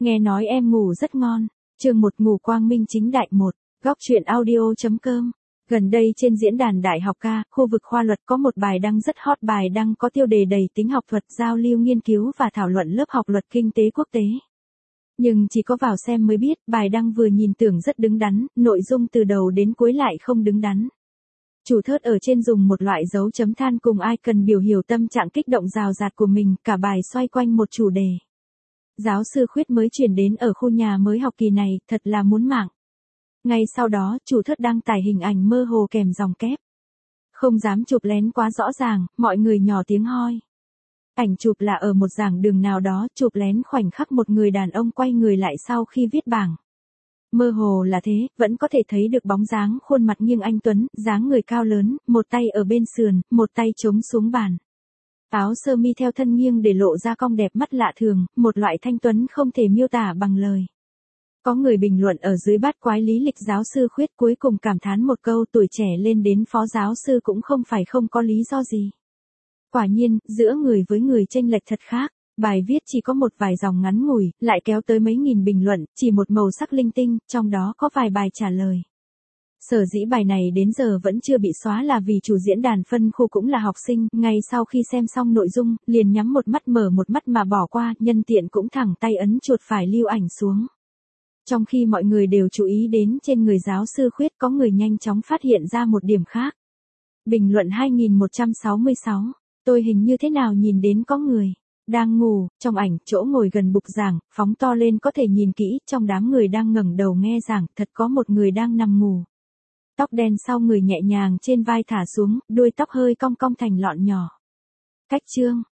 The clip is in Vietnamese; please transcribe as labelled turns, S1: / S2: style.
S1: Nghe nói em ngủ rất ngon. Chương 1 ngủ quang minh chính đại 1. Góc truyện audio.com. Gần đây trên diễn đàn Đại học Ca, khu vực khoa luật có một bài đăng rất hot, bài đăng có tiêu đề đầy tính học thuật, giao lưu nghiên cứu và thảo luận lớp học luật kinh tế quốc tế. Nhưng chỉ có vào xem mới biết, bài đăng vừa nhìn tưởng rất đứng đắn, nội dung từ đầu đến cuối lại không đứng đắn. Chủ thớt ở trên dùng một loại dấu chấm than cùng icon biểu hiểu tâm trạng kích động rào rạt của mình, cả bài xoay quanh một chủ đề. Giáo sư Khuyết mới chuyển đến ở khu nhà mới học kỳ này, thật là muốn mạng. Ngay sau đó, chủ thớt đăng tải hình ảnh mơ hồ kèm dòng kép. Không dám chụp lén quá rõ ràng, mọi người nhỏ tiếng hoi. Ảnh chụp là ở một giảng đường nào đó, chụp lén khoảnh khắc một người đàn ông quay người lại sau khi viết bảng. Mơ hồ là thế, vẫn có thể thấy được bóng dáng khuôn mặt nghiêng anh tuấn, dáng người cao lớn, một tay ở bên sườn, một tay chống xuống bàn. Áo sơ mi theo thân nghiêng để lộ ra cong đẹp mắt lạ thường, một loại thanh tuấn không thể miêu tả bằng lời. Có người bình luận ở dưới bát quái lý lịch giáo sư Khuyết, cuối cùng cảm thán một câu, tuổi trẻ lên đến phó giáo sư cũng không phải không có lý do gì. Quả nhiên, giữa người với người chênh lệch thật khác. Bài viết chỉ có một vài dòng ngắn ngủi, lại kéo tới mấy nghìn bình luận, chỉ một màu sắc linh tinh, trong đó có vài bài trả lời. Sở dĩ bài này đến giờ vẫn chưa bị xóa là vì chủ diễn đàn phân khu cũng là học sinh, ngay sau khi xem xong nội dung, liền nhắm một mắt mở một mắt mà bỏ qua, nhân tiện cũng thẳng tay ấn chuột phải lưu ảnh xuống. Trong khi mọi người đều chú ý đến trên người giáo sư Khuyết, có người nhanh chóng phát hiện ra một điểm khác. Bình luận 2166, tôi hình như thế nào nhìn đến có người đang ngủ, trong ảnh, chỗ ngồi gần bục giảng, phóng to lên có thể nhìn kỹ, trong đám người đang ngẩng đầu nghe giảng, thật có một người đang nằm ngủ. Tóc đen sau người nhẹ nhàng trên vai thả xuống, đuôi tóc hơi cong cong thành lọn nhỏ. Cách chương,